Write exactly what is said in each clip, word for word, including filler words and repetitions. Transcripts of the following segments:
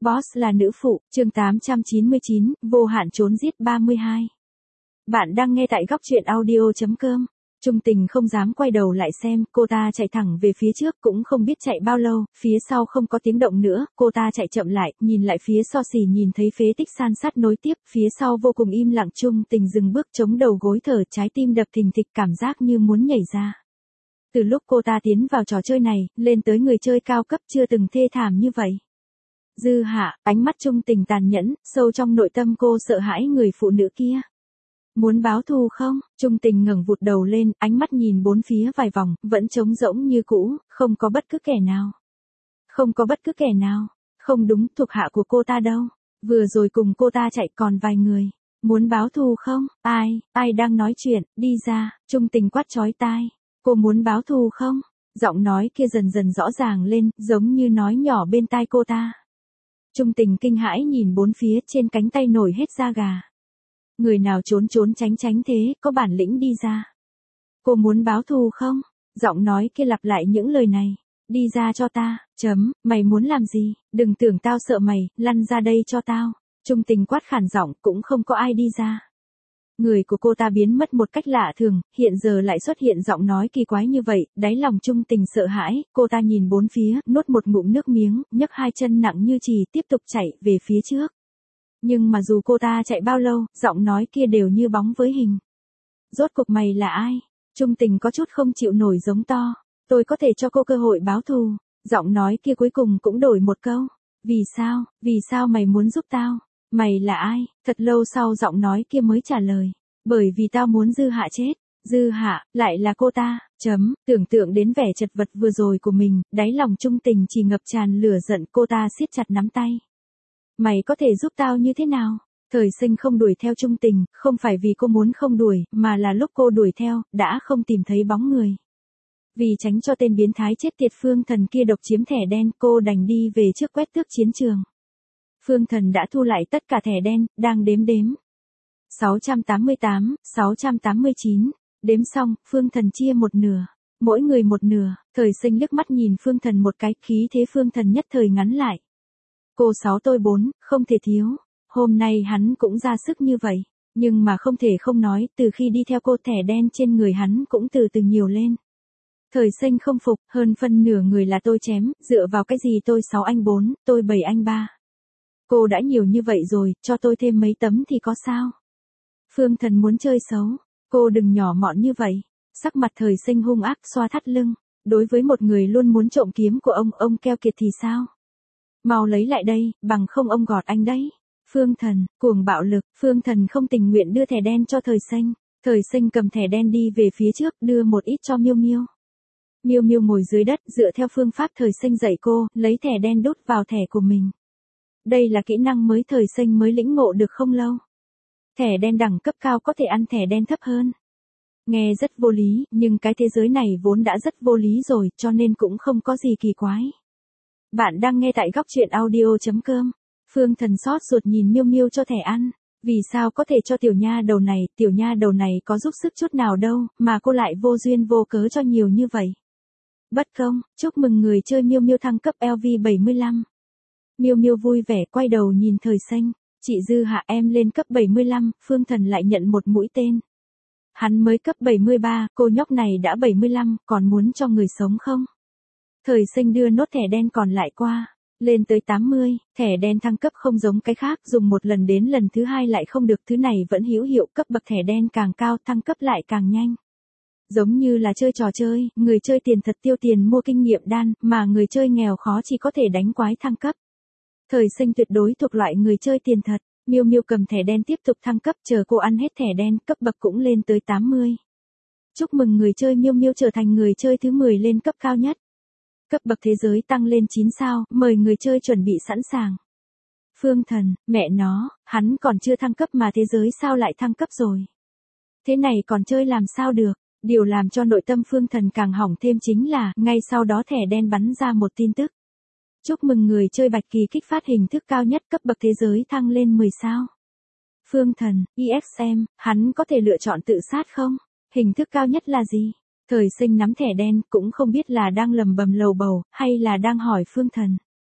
Boss là nữ phụ, chương tám trăm chín mươi chín, vô hạn trốn giết ba mươi hai. Bạn đang nghe tại góc truyện audio.com. Trung Tình không dám quay đầu lại xem, cô ta chạy thẳng về phía trước cũng không biết chạy bao lâu, phía sau không có tiếng động nữa, cô ta chạy chậm lại, nhìn lại phía so xỉ nhìn thấy phế tích san sát nối tiếp, phía sau vô cùng im lặng. Trung Tình dừng bước chống đầu gối thở, trái tim đập thình thịch, cảm giác như muốn nhảy ra. Từ lúc cô ta tiến vào trò chơi này, lên tới người chơi cao cấp chưa từng thê thảm như vậy. Dư Hạ, ánh mắt Trung Tình tàn nhẫn, sâu trong nội tâm cô sợ hãi người phụ nữ kia. Muốn báo thù không? Trung Tình ngẩng vụt đầu lên, ánh mắt nhìn bốn phía vài vòng, vẫn trống rỗng như cũ, không có bất cứ kẻ nào. Không có bất cứ kẻ nào. Không đúng, thuộc hạ của cô ta đâu? Vừa rồi cùng cô ta chạy còn vài người. Muốn báo thù không? Ai, ai đang nói chuyện, đi ra. Trung Tình quát chói tai. Cô muốn báo thù không? Giọng nói kia dần dần rõ ràng lên, giống như nói nhỏ bên tai cô ta. Trung Tình kinh hãi nhìn bốn phía, trên cánh tay nổi hết da gà. Người nào trốn trốn tránh tránh thế, có bản lĩnh đi ra. Cô muốn báo thù không? Giọng nói kia lặp lại những lời này. Đi ra cho ta, chấm, mày muốn làm gì? Đừng tưởng tao sợ mày, lăn ra đây cho tao. Trung Tình quát khản giọng, cũng không có ai đi ra. Người của cô ta biến mất một cách lạ thường, hiện giờ lại xuất hiện giọng nói kỳ quái như vậy, đáy lòng Trung Tình sợ hãi, cô ta nhìn bốn phía, nuốt một ngụm nước miếng, nhấc hai chân nặng như chì, tiếp tục chạy về phía trước. Nhưng mà dù cô ta chạy bao lâu, giọng nói kia đều như bóng với hình. Rốt cuộc mày là ai? Trung Tình có chút không chịu nổi giống to. Tôi có thể cho cô cơ hội báo thù. Giọng nói kia cuối cùng cũng đổi một câu. Vì sao, vì sao mày muốn giúp tao? Mày là ai? Thật lâu sau giọng nói kia mới trả lời. Bởi vì tao muốn Dư Hạ chết. Dư Hạ, lại là cô ta, chấm, tưởng tượng đến vẻ chật vật vừa rồi của mình, đáy lòng Trung Tình chỉ ngập tràn lửa giận, cô ta siết chặt nắm tay. Mày có thể giúp tao như thế nào? Thời Sinh không đuổi theo Trung Tình, không phải vì cô muốn không đuổi, mà là lúc cô đuổi theo, đã không tìm thấy bóng người. Vì tránh cho tên biến thái chết tiệt Phương Thần kia độc chiếm thẻ đen, cô đành đi về trước quét tước chiến trường. Phương Thần đã thu lại tất cả thẻ đen, đang đếm đếm. sáu trăm tám mươi tám, sáu trăm tám mươi chín, đếm xong, Phương Thần chia một nửa, mỗi người một nửa. Thời Sinh liếc mắt nhìn Phương Thần một cái, khí thế Phương Thần nhất thời ngắn lại. Cô sáu tôi bốn, không thể thiếu. Hôm nay hắn cũng ra sức như vậy, nhưng mà không thể không nói, từ khi đi theo cô thẻ đen trên người hắn cũng từ từ nhiều lên. Thời Sinh không phục, hơn phân nửa người là tôi chém, dựa vào cái gì tôi sáu anh bốn, tôi bảy anh ba. Cô đã nhiều như vậy rồi, cho tôi thêm mấy tấm thì có sao? Phương Thần muốn chơi xấu, cô đừng nhỏ mọn như vậy. Sắc mặt Thời Sinh hung ác xoa thắt lưng, đối với một người luôn muốn trộm kiếm của ông, ông keo kiệt thì sao? Mau lấy lại đây, bằng không ông gọt anh đấy. Phương Thần, cuồng bạo lực, Phương Thần không tình nguyện đưa thẻ đen cho Thời Sinh. Thời Sinh cầm thẻ đen đi về phía trước, đưa một ít cho Miêu Miêu. Miêu Miêu ngồi dưới đất, dựa theo phương pháp Thời Sinh dạy cô, lấy thẻ đen đút vào thẻ của mình. Đây là kỹ năng mới Thời Sinh mới lĩnh ngộ được không lâu. Thẻ đen đẳng cấp cao có thể ăn thẻ đen thấp hơn. Nghe rất vô lý, nhưng cái thế giới này vốn đã rất vô lý rồi, cho nên cũng không có gì kỳ quái. Bạn đang nghe tại góc truyện audio.com. Phương Thần xót ruột nhìn Miêu Miêu cho thẻ ăn. Vì sao có thể cho tiểu nha đầu này, tiểu nha đầu này có giúp sức chút nào đâu, mà cô lại vô duyên vô cớ cho nhiều như vậy. Bất công, chúc mừng người chơi Miêu Miêu thăng cấp L V bảy mươi lăm. Miêu Miêu vui vẻ quay đầu nhìn Thời Sinh. Chị Dư Hạ em lên cấp bảy mươi lăm, Phương Thần lại nhận một mũi tên. Hắn mới cấp bảy mươi ba, cô nhóc này đã bảy mươi lăm, còn muốn cho người sống không? Thời Sinh đưa nốt thẻ đen còn lại qua, lên tới tám mươi, thẻ đen thăng cấp không giống cái khác, dùng một lần đến lần thứ hai lại không được, thứ này vẫn hữu hiệu, cấp bậc thẻ đen càng cao thăng cấp lại càng nhanh. Giống như là chơi trò chơi, người chơi tiền thật tiêu tiền mua kinh nghiệm đan, mà người chơi nghèo khó chỉ có thể đánh quái thăng cấp. Thời Sinh tuyệt đối thuộc loại người chơi tiền thật. Miêu Miêu cầm thẻ đen tiếp tục thăng cấp, chờ cô ăn hết thẻ đen, cấp bậc cũng lên tới tám mươi. Chúc mừng người chơi Miêu Miêu trở thành người chơi thứ mười lên cấp cao nhất. Cấp bậc thế giới tăng lên chín sao, mời người chơi chuẩn bị sẵn sàng. Phương Thần, mẹ nó, hắn còn chưa thăng cấp mà thế giới sao lại thăng cấp rồi? Thế này còn chơi làm sao được? Điều làm cho nội tâm Phương Thần càng hỏng thêm chính là, ngay sau đó thẻ đen bắn ra một tin tức. Chúc mừng người chơi Bạch Kỳ kích phát hình thức cao nhất, cấp bậc thế giới thăng lên mười sao. Phương Thần, e ích em, hắn có thể lựa chọn tự sát không? Hình thức cao nhất là gì? Thời Sinh nắm thẻ đen, cũng không biết là đang lầm bầm lầu bầu, hay là đang hỏi Phương Thần.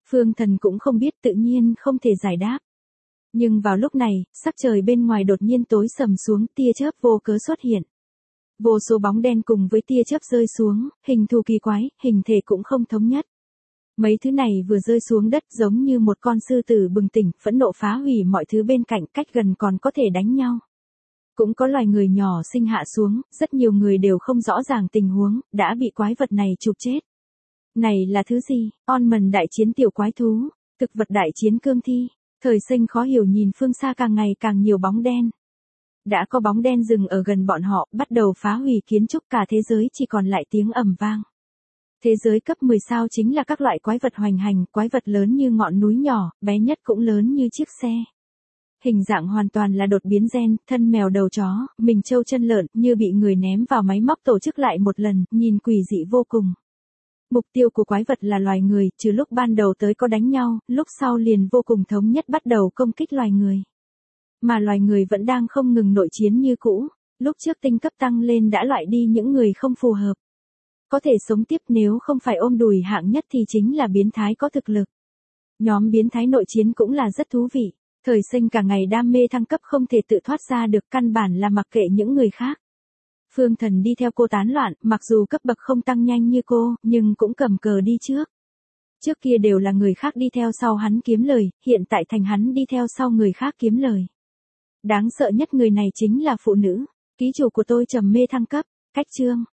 Phương Thần cũng không biết, tự nhiên không thể giải đáp. Nhưng vào lúc này, sắc trời bên ngoài đột nhiên tối sầm xuống, tia chớp vô cớ xuất hiện. Vô số bóng đen cùng với tia chớp rơi xuống, hình thù kỳ quái, hình thể cũng không thống nhất. Mấy thứ này vừa rơi xuống đất giống như một con sư tử bừng tỉnh, phẫn nộ phá hủy mọi thứ bên cạnh, cách gần còn có thể đánh nhau. Cũng có loài người nhỏ sinh hạ xuống, rất nhiều người đều không rõ ràng tình huống, đã bị quái vật này chụp chết. Này là thứ gì? Onman đại chiến tiểu quái thú, thực vật đại chiến cương thi. Thời Sinh khó hiểu nhìn phương xa càng ngày càng nhiều bóng đen. Đã có bóng đen dừng ở gần bọn họ, bắt đầu phá hủy kiến trúc, cả thế giới chỉ còn lại tiếng ầm vang. Thế giới cấp mười sao chính là các loại quái vật hoành hành, quái vật lớn như ngọn núi nhỏ, bé nhất cũng lớn như chiếc xe. Hình dạng hoàn toàn là đột biến gen, thân mèo đầu chó, mình trâu chân lợn, như bị người ném vào máy móc tổ chức lại một lần, nhìn quỷ dị vô cùng. Mục tiêu của quái vật là loài người, trừ lúc ban đầu tới có đánh nhau, lúc sau liền vô cùng thống nhất bắt đầu công kích loài người. Mà loài người vẫn đang không ngừng nội chiến như cũ, lúc trước tinh cấp tăng lên đã loại đi những người không phù hợp. Có thể sống tiếp nếu không phải ôm đùi hạng nhất thì chính là biến thái có thực lực. Nhóm biến thái nội chiến cũng là rất thú vị. Thời Sinh cả ngày đam mê thăng cấp không thể tự thoát ra được, căn bản là mặc kệ những người khác. Phương Thần đi theo cô tán loạn, mặc dù cấp bậc không tăng nhanh như cô, nhưng cũng cầm cờ đi trước. Trước kia đều là người khác đi theo sau hắn kiếm lời, hiện tại thành hắn đi theo sau người khác kiếm lời. Đáng sợ nhất người này chính là phụ nữ. Ký chủ của tôi trầm mê thăng cấp, cách chương.